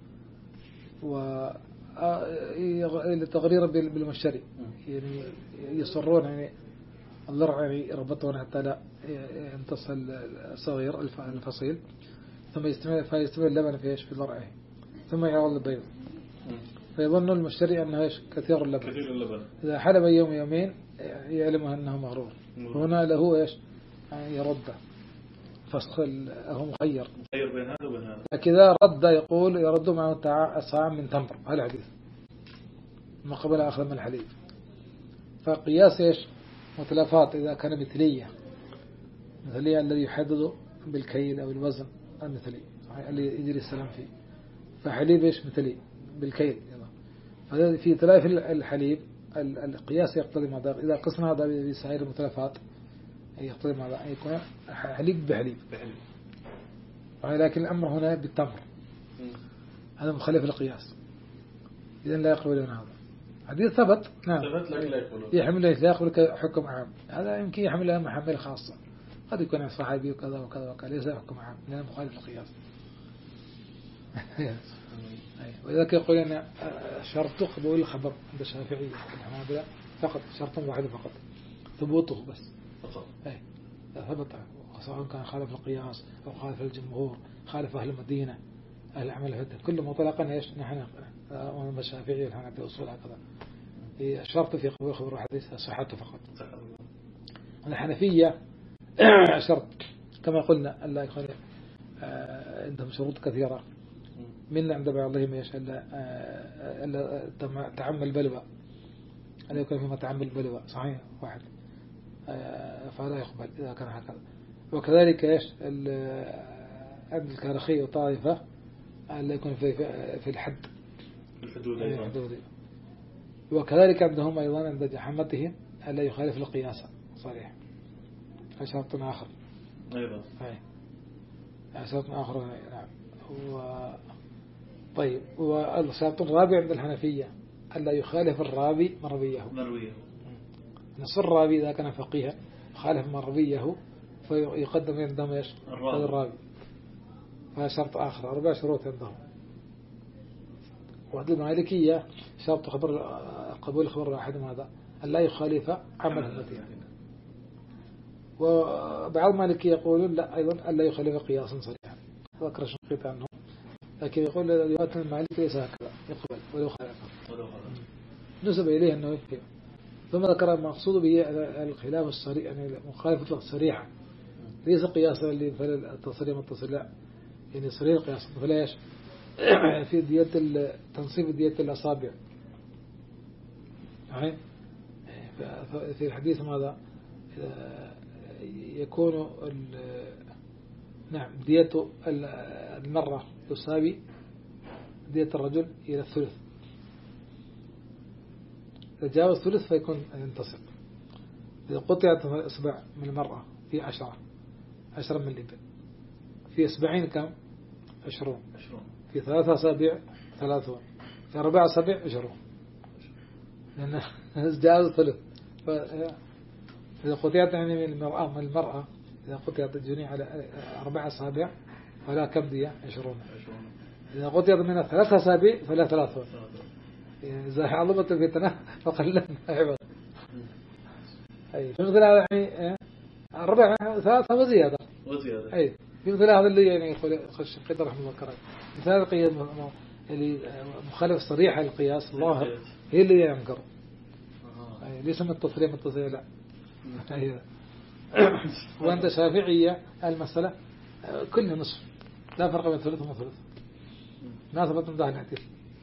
ولتغرير بالمشتري يعني يصرون يعني الضرع يعني يربطون حتى لا يمتص الصغير الفصيل ثم يستمر فيستمر اللبن في ايش في ضرعه ثم يعوض البيض. فيظن المشتري أنه إيش كثير اللبن كثير اللبن إذا حلب يوم يومين يعلم أنه مغرور هنا له إيش يرده فسخ هو مخير مخير بين هذا وبين هذا. لكن إذا رد يقول يرد معه صاع من تمر هذا الحديث ما قبل أخذ من الحليب. فقياس إيش متلافات إذا كان مثلية مثلية الذي يحدد بالكيل أو الوزن المثلي اللي يجري السلام فيه. فحليب إيش مثلي بالكيل هذا في تلاف الحليب القياس يقتضي ماذا إذا قسنا هذا بسعير المتلافات يقتضي ماذا يكون حليب بحليب ولكن الأمر هنا بالتمر هذا مخالف القياس إذن لا يقبل هذا حديث ثبت نعم يحمل لا يقبل حكم عام هذا يمكن يحملها محمل خاصة قد يكون صحابي وكذا وكذا وكذا ليس حكم عام لأنه مخالف القياس. ولذلك يقول أن شرط قبول الخبر عند الشافعي والحنابلة فقط شرط واحد فقط ثبوته بس فقط أي ثبت سواء كان خالف القياس أو خالف الجمهور خالف أهل المدينة أهل العمل الهدى كله مطلقا إيش نحن ومن الشافعي والحنابلة أصول هكذا الشرط في قبول الخبر الحديث صحته فقط. الحنفية شرط كما قلنا ألا يكون عندهم شروط كثيرة من عند بعض الله ما يشاء ألا تعمل بلوى ألا يكون فيما تعمل بلوى صحيح واحد فلا يقبل إذا كان هكذا. وكذلك إيش عند الكارخي وطائفة ألا يكون في في الحد الحدود أيضا. وكذلك عندهم أيضا عند جحمتهم ألا يخالف القياس صريح شرط آخر أيضا شرط آخر نعم. و طيب والشرط الرابع عند الحنفية ألا يخالف الرابي من رويه مرويه نص الرابي إذا كان فقيها خالف من رويه فيقدم عندهم إيش هذا الرابي فهذا شرط آخر أربع شروط عندهم. وعند المالكية شرط خبر قبول خبر واحد هذا ألا يخالف عمل المدينة. وبعض المالكية يقولون لا أيضا ألا يخالف قياسا صريحا ذكر شنقيط عنه لكن يقول رواية المالك ليس هكذا يقبل ولو خالفه نسب إليه أنه يفهم. ثم ذكر المقصود به الخلاف الصريح يعني المخالفة الصريحة ليس قياسا لمثل التصريح والتصريح لا يعني صريح القياس مثل ايش في دية تنصيب دية الأصابع في الحديث ماذا يكون نعم دية المرة تساوي دية الرجل إلى الثلث إذا جاء الثلث فيكون ينتصر. إذا قطعت الأصبع من المرأة في عشرة عشرة من الإبل في أصبعين كم عشرون في ثلاثة أصابع ثلاثون في أربع أصابع عشرون لأن جاء الثلث. إذا قطعت يعني من المرأة من المرأة إذا قطعت الجنيه على أربع أصابع فلا كم دية عشرون. إذا قطعت من ثلاث أصابع فلا ثلاثون إذا عظمت الفتنة فقلنا عوض. أي في مثل هذا يعني أربع ثلاثة وزيادة وزيادة. أي في مثل هذا اللي يعني يقول خش قدر رحمه الله كرام مثل هذا القياس اللي مخالف صريح القياس الله هي اللي ينكر أي ليس من التصريح التصريح لا. أي وعند شافعية المسألة كل نصف لا فرق بين ثلث وثلث ما ثبت من ذا الحديث.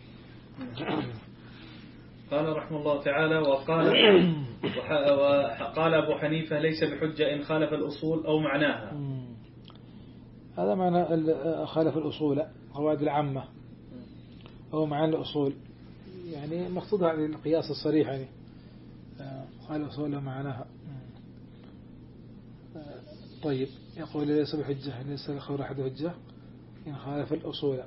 قال رحمه الله تعالى وقال وقال أبو حنيفة ليس بحجة إن خالف الأصول أو معناها. هذا معنى خالف الأصول قواعد العامة أو معنى الأصول يعني مقصود عن القياس الصريح يعني خالف الأصول ومعناها. طيب يقول ليس بحجة ليس لخبر أحد حجة إن خالف الأصول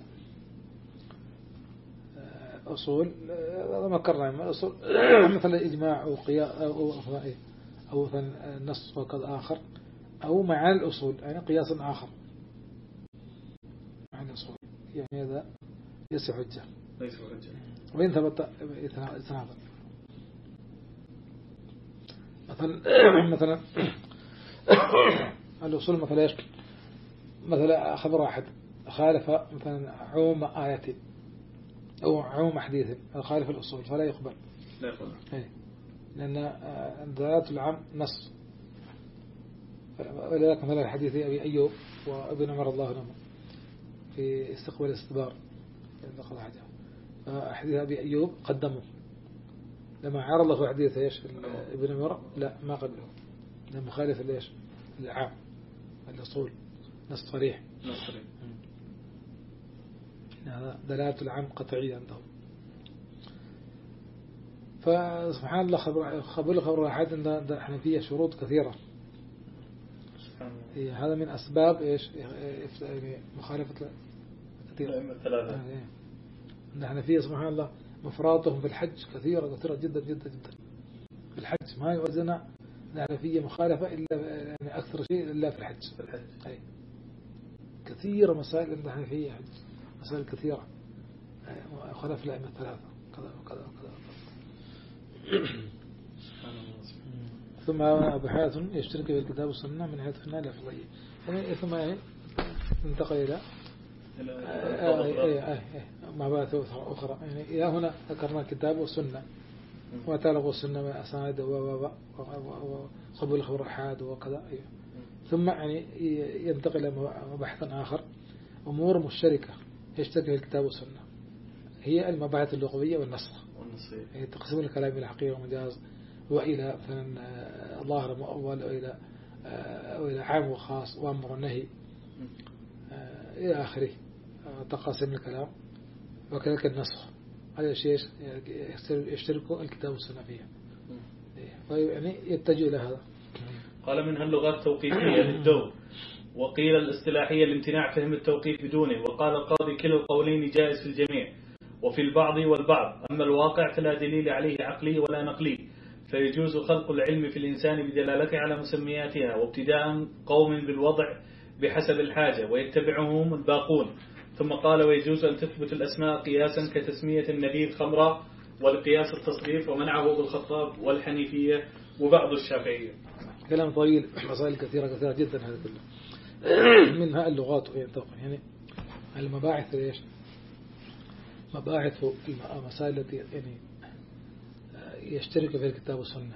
أصول هذا ما كرنا الأصول مثل إجماع أو قياس أو أو مثلا نص وكذا آخر أو معاني الأصول يعني قياس آخر معاني الأصول يعني هذا ليس حجة ليس حجة وين ثبت إثنابا مثلا مثلا الأصول مثلا إيش مثلا خبر واحد خالف مثلا عموم آية أو عموم حديث الخالف الأصول فلا يقبل. لا يقبل. إيه. لأن دلالة العام نص. ولذلك مثلا الحديث أبي أيوب وابن عمر الله عنهما في استقبال الاستدبار حديث أبي أيوب قدمه لما عرض له حديث إيش ابن عمر لا ما قبله لأنه مخالف ليش العام الأصول نص صريح. نص صريح. هذا دلالة العام قطعية عندهم. فسبحان الله خبر خبر واحد أن احنا فيه شروط كثيرة. إيه هذا من أسباب إيش مخالفة كثيرة. ثلاثة. نحن فيه سبحان الله مفراتهم في الحج كثيرة كثيرة جدا جدا جدا. في الحج ما يوزنا نحن فيه مخالفة إلا يعني أكثر شيء إلا في الحج. في الحج. أي كثيرة مسائل نحن فيه حج مسائل كثيرة خلاف الأئمة الثلاثة كذا وكذا وكذا. ثم أبو حاتم يشترك في الكتاب والسنة من حيث النال الأفضلية يعني ثم انتقل إلى مباحث أخرى يعني إلى هنا ذكرنا الكتاب والسنة وتلقوا السنة من أسانيد وقبول الخبر الحاد وكذا. ثم يعني ينتقل إلى مباحث آخر أمور مشتركة يشترك في الكتاب والسنة هي المباحث اللغوية والنسخ يعني تقسيم الكلام إلى حقيقة ومجاز وإلى مثلا ظاهر مؤول وإلى وإلى عام وخاص وأمر النهي إلى آخره تقاسيم الكلام وكذلك النسخ هذا الشيء يشتركوا الكتاب والسنة فيها يعني يتجه إلى هذا. قال منها اللغات التوقيفية للدور وقيل الاصطلاحية لامتناع فهم التوقيف بدونه وقال القاضي كلا القولين جائز في الجميع وفي البعض والبعض أما الواقع فلا دليل عليه عقلي ولا نقلي فيجوز خلق العلم في الإنسان بدلالته على مسمياتها وابتداء قوم بالوضع بحسب الحاجة ويتبعهم الباقون. ثم قال ويجوز أن تثبت الأسماء قياسا كتسمية النبيذ خمرة والقياس التصريف ومنعه بالخطاب والحنيفية وبعض الشافعية. كلام طويل مسائل كثيرة كثيرة جدا هذا كله منها اللغات يعني المباحث ليش مباحث المسائل التي يعني يشترك في الكتاب والسنة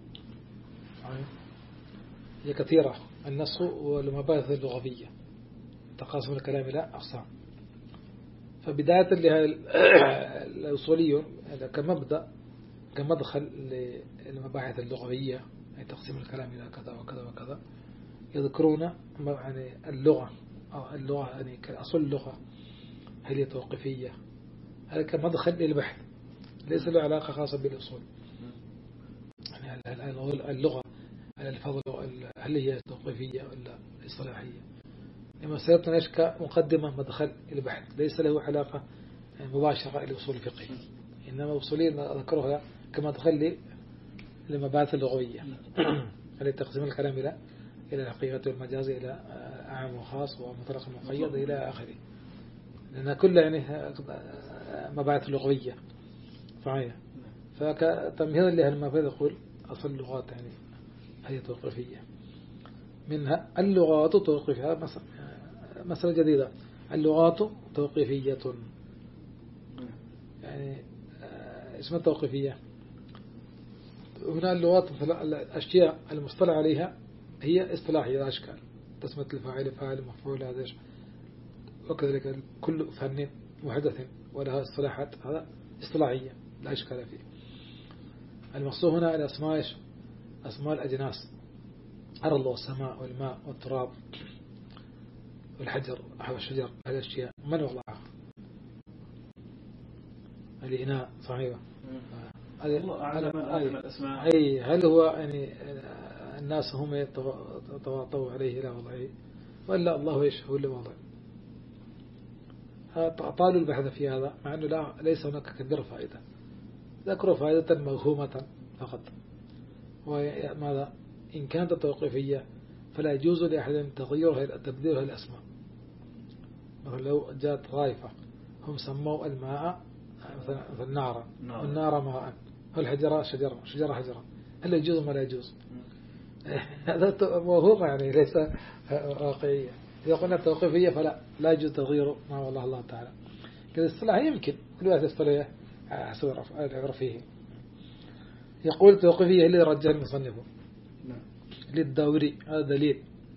هي كثيرة النص والمباحث اللغوية تقاسم الكلام إلى أقسام. فبداية الأصوليون كمبدأ كمدخل للمباحث اللغوية يعني تقسيم الكلام إلى كذا وكذا وكذا يذكرون يعني اللغة أو اللغة يعني كأصل اللغة هل هي توقيفية هذا كمدخل للبحث ليس له علاقة خاصة بالأصول يعني اللغة الألفاظ هل هي توقيفية ولا إصلاحية لما سيطنع كمقدمة مدخل البحث ليس له علاقة مباشرة لأصول الفقه إنما أصولين ذكرها كمدخل للمباحث اللغوية التي تقسم الكلام إلى إلى الحقيقة والمجاز إلى عام وخاص ومطلق مقيد إلى آخره لأن كل يعني مباحث لغوية صحيح. فكتمهيدا لهالمباحث يقول أصل اللغات يعني هي توقيفية منها اللغات توقيفية مسألة جديدة اللغات توقيفية يعني اسمها توقيفية. هنا اللغات الأشياء المصطلح عليها هي اصطلاحية أشكال تسمية الفاعل فاعل مفعول هذا وكذلك كل فن محدث ولها اصطلاحات هذا اصطلاحية لا إشكال فيه. المقصود هنا الأسماء أسماء الأجناس الأرض والسماء والماء والتراب والحجر والشجر هذه الأشياء من وضعها الإناء صحيح الله أعلم الأسماء أي هل هو يعني الناس هم يتواطوا عليه إلى وضعه ولا الله إيش هو اللي وضع طالوا البحث في هذا مع أنه لا ليس هناك كبير فائدة ذكروا فائدة موهومة فقط وماذا إن كانت توقيفية فلا يجوز لأحد تغييرها تبديلها الأسماء مثلا لو جاءت طائفة هم سموا الماء مثلا النار والنار ماء والحجرة شجرة شجرة حجرة هل يجوز ما لا يجوز هذا موهوم يعني ليس واقعية إذا قلنا توقيفية فلا لا يجوز تغيير ما والله الله تعالى الاصطلاح يمكن كل واحد يصطلح حسب العرفيه. يقول توقيفية اللي رجع المصنف للدوري، هذا دليل.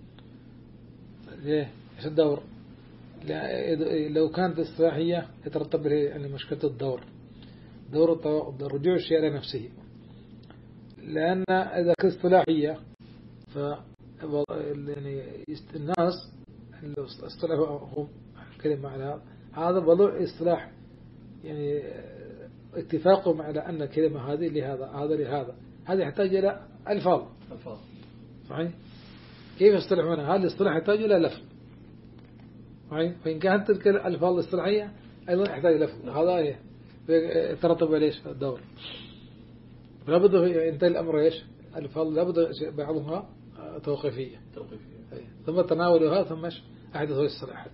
ليه؟ إيش الدور؟ لو كانت اصطلاحية يترتب عليه يعني مشكلة الدور، دور رجوع الشيء على نفسه. لأن إذا كانت اصطلاحية ف يعني الناس اللي اصطلحوا كلمة على هذا هذا وضع اصطلاح يعني اتفاقهم على أن الكلمة هذه لهذا هذا لهذا، هذا يحتاج إلى ألفاظ. ألفاظ صحيح. كيف يصطلحون؟ هذا الاصطلاح يحتاج إلى لفظ. صحيح. وإن كانت تلك الألفاظ الاصطلاحية أيضا يحتاج لفظ. هذا يترتب عليه الدور. لابد ينتهي الأمر إيش؟ الألفاظ لابد بعضها توقيفية. توقيفية. ثم تناولها ثم أحدث الاصطلاحات.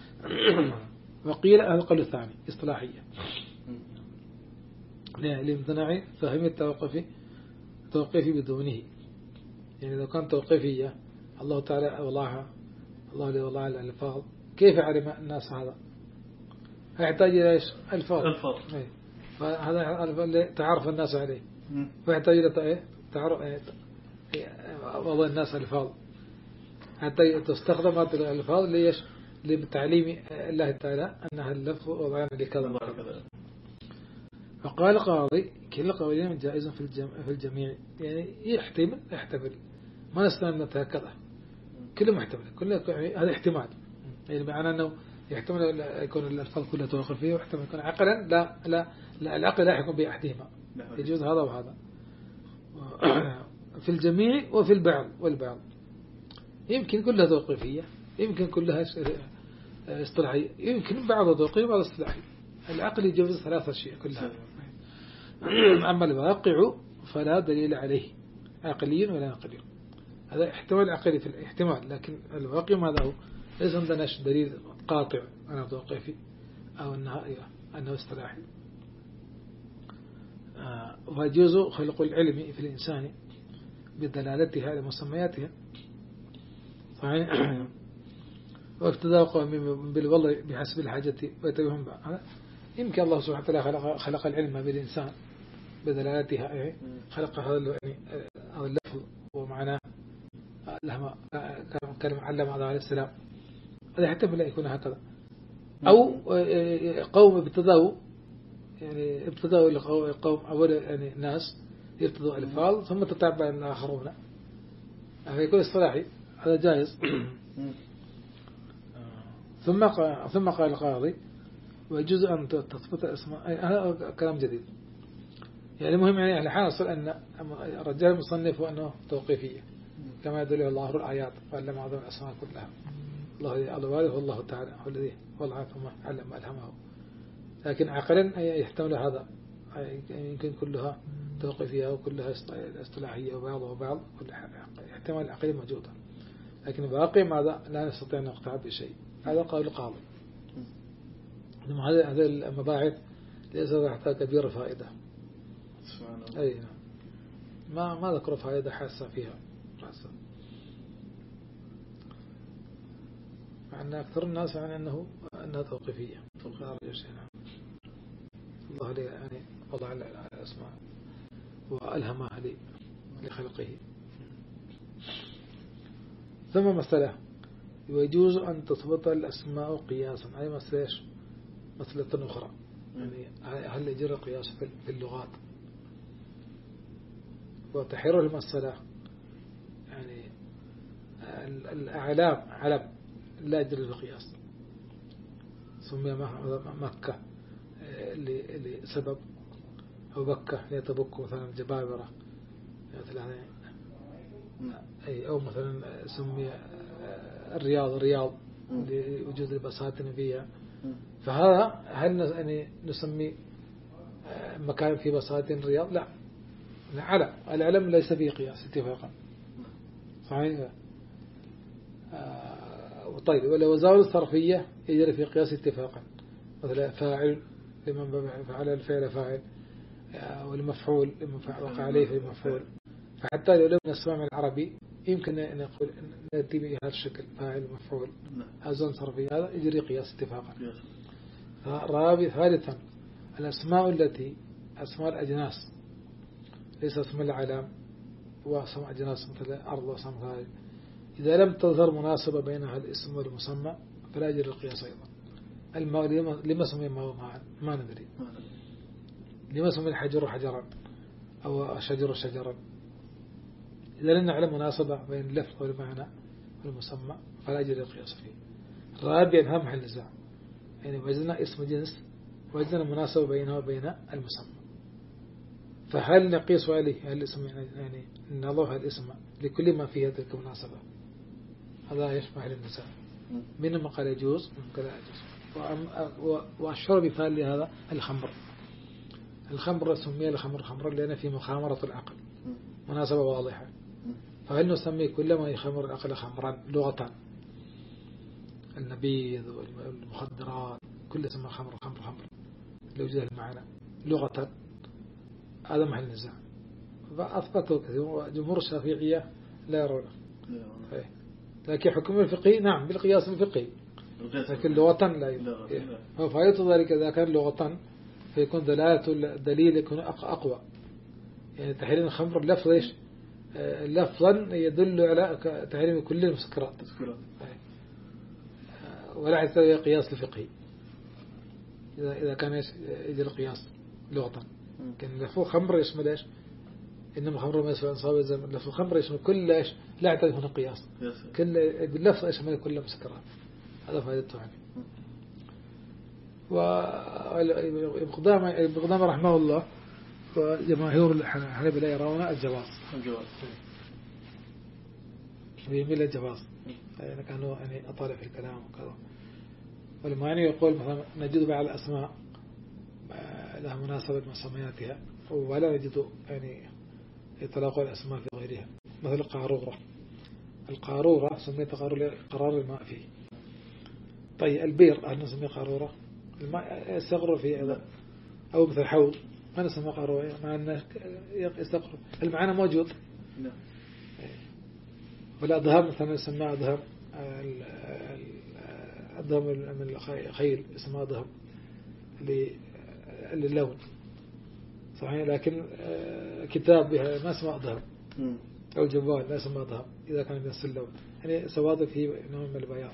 وقيل القول الثاني اصطلاحية لامتناع فهم التوقفي توقيفي بدونه. يعني لو كان توقيفية الله تعالى والله الله لي والله على الألفاظ، كيف علم الناس هذا؟ يحتاج إلى إيش؟ ألفاظ. ألفاظ. فهذا اللي تعرف الناس عليه. فيحتاج إلى تعرف والله الناس ألفاظ حتى تستخدم هذه الألفاظ ليش؟ لتعليم الله تعالى أنها اللفظ وضعنا لكذا. فقال قاضي كل قولين جائز في في الجميع، يعني يحتمل يحتمل ما نستعمل هكذا كله محتمل، كله هذا احتمال. يعني معناه أنه يحتمل يكون الألفاظ كلها توقفية، ويحتمل يكون عقلا لا لا لا العقل لا يحكم بأحدهما، يجوز هذا وهذا في الجميع وفي البعض والبعض. يمكن كلها توقيفية، يمكن كلها اصطلاحية، يمكن بعضها توقيفية بعض اصطلاحي. العقل يجوز ثلاثة أشياء كلها. أما الواقع فلا دليل عليه عقلي ولا نقلي. هذا احتمال عقلي في الاحتمال، لكن الواقع ماذا هو؟ ليس عندنا دليل قاطع أنه توقيفي أو أنه أنه اصطلاحي. ويجوز خلق العلم في الإنسان بدلالتها على مسمياتها. صحيح. واقتداء قوم بالوضع بحسب الحاجة ويتبعهم بعض. يمكن الله سبحانه وتعالى خلق, خلق العلم بالإنسان بدلالتها، خلق هذا يعني اللفظ ومعناه لما كلمة علم هذا عليه السلام، هذا يحتمل لا يكون هكذا. أو قوم ابتدأوا يعني ابتدأوا القوم أول يعني الناس يبتدوا ألفاظ ثم تتابع الآخرون، هذا يكون اصطلاحي، هذا جائز. ثم قال ثم قال القاضي ويجوز أن تثبت اسماء، هذا كلام جديد. يعني المهم يعني الحاصل أن رجال المصنف أنه توقيفية كما يدل الله الآيات، وعلم أعظم الأسماء كلها. الله الوارث والله تعالى هو الذي هو العالم علم ألهمه. لكن عقلا يحتمل هذا، يمكن كلها توقيفية وكلها اصطلاحية وبعض وبعض، كل احتمال العقلي موجودة، لكن باقي ماذا لا نستطيع أن نقطع بشيء. هذا قول القاضي. هذه هذه المباحث ليس تحتاج كبيرة فائدة. أي ما ما ذكر فائدة حاسة فيها حاسة. مع أن أكثر الناس يعني أنه أنها توقيفية. الله لي يعني والله على الأسماء وألهمها لي لخلقه. ثم مسألة ويجوز أن تثبت الأسماء قياسا، أي مسألة مسألة أخرى. يعني هل يجري قياس في اللغات؟ وتحرر المسألة يعني الأعلام علم لا يجري القياس، سمي مكة لسبب، أو بكة ليتبك مثلا الجبابرة مثلا، أي أو مثلا سمي الرياض رياض لوجود البساتين فيها. فهذا هل يعني نسمي مكان في بساتين رياض؟ لا، العلم العلم ليس به قياس اتفاقا. صحيح. طيب ولو زاول الصرفية يجري في قياس اتفاقا، مثلا فاعل لمن فعل الفعل فاعل، والمفعول لمن وقع عليه في المفعول. فحتى لو لم نسمع من العربي يمكن أن نقول نأتي بهذا الشكل فاعل مفعول، هذا صرفي، هذا يجري قياس اتفاقا. رابع ثالثا الأسماء التي أسماء الأجناس ليس اسم العلام واسماء أجناس مثل أرض واسماء ثالث إذا لم تظهر مناسبة بينها الاسم والمسمى فلا يجري القياس أيضا. الماء لما سمي الماء معا ما ندري، لما سمي الحجر حجرا أو الشجر شجرا، إذا لم نعلم مناسبة بين اللفظ والمعنى والمسمى فلا يجري القياس فيه. رابعا هم محل نزاع، يعني وجدنا اسم جنس وجدنا مناسبة بينه وبين المسمى، فهل نقيس عليه الاسم يعني نضع الاسم لكل ما فيه تلك المناسبة؟ هذا يشبه النزاع. منهم قال يجوز ومن قال لا يجوز. والشرب مثال لهذا الخمر. الخمر سمي الخمر خمرا لأن في مخامرة العقل مناسبة واضحة، فهل نسمي كل ما يخمر العقل خمرا لغة؟ النبيذ والمخدرات كل اسمها خمر خمر خمر لو جاء المعنى لغة، هذا محل نزاع. فأثبتوا كثير جمهور الشافعية لا يرونه، لكن حكم الفقهي نعم بالقياس الفقهي، لكن لغة لا يرونه. ففائدة ذلك إذا كان لغة فيكون دلالة الدليل يكون أقوى، يعني تحريم الخمر لفظ إيش لفظا يدل على تحريم كل المسكرات ولا يحتاج قياس الفقهي إذا إذا كان يجري القياس لغة. كان لفظ خمر يشمل إيش؟ إنما خمر ما يسوى إنصاب زي لفظ خمر يشمل كل إيش لا يحتاج هنا قياس، كل باللفظ يشمل كل المسكرات. هذا فائدته يعني. وبقدام بقدام رحمه الله وجماهير الحنابلة يرون الجواز الجواز يميل الجواز، يعني كانوا يعني أطالع في الكلام وكذا. والمعني يقول مثلا نجد بعض الأسماء لها مناسبة مسمياتها ولا نجد يعني يطلق الأسماء في غيرها، مثل القارورة. القارورة سميت قارورة قرار الماء فيه. طيب البير هل نسميه قارورة؟ الماء يستقر فيه أيضا. أو مثل حوض ما نسميه قارورة مع أنه يستقر المعنى موجود. والأضهام مثلا يسمى أضهام، أضهام من الخيل اسمها أضهام للون صحيح، لكن كتاب بها ما اسمه أضهام، أو جوال لا اسمه أضهام إذا كان من اللون، يعني سواد فيه نوع من البياض،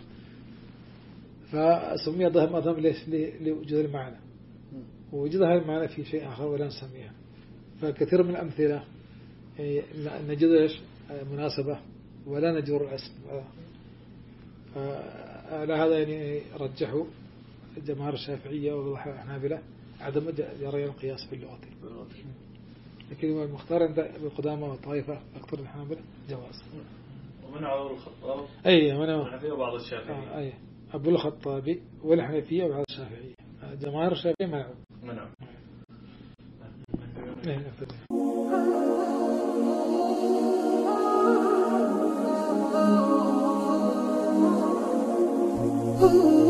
فسمي أضهام أضهام ليش لوجود المعنى، ووجود هذا المعنى في شيء آخر ولا نسميها. فكثير من الأمثلة نجد إيش مناسبة ولا نجور الاسم. على هذا يعني رجحوا جماهير الشافعية والحنابلة عدم جري القياس في اللغة، لكن هو المختار عند القدامى والطائفة أكثر الحنابلة جواز. ومنع أبو الخطاب أي منع الحنفية وبعض الشافعية آه أي أبو الخطابي والحنفية وبعض الشافعية. جماهير الشافعية منعوا منع. نعم.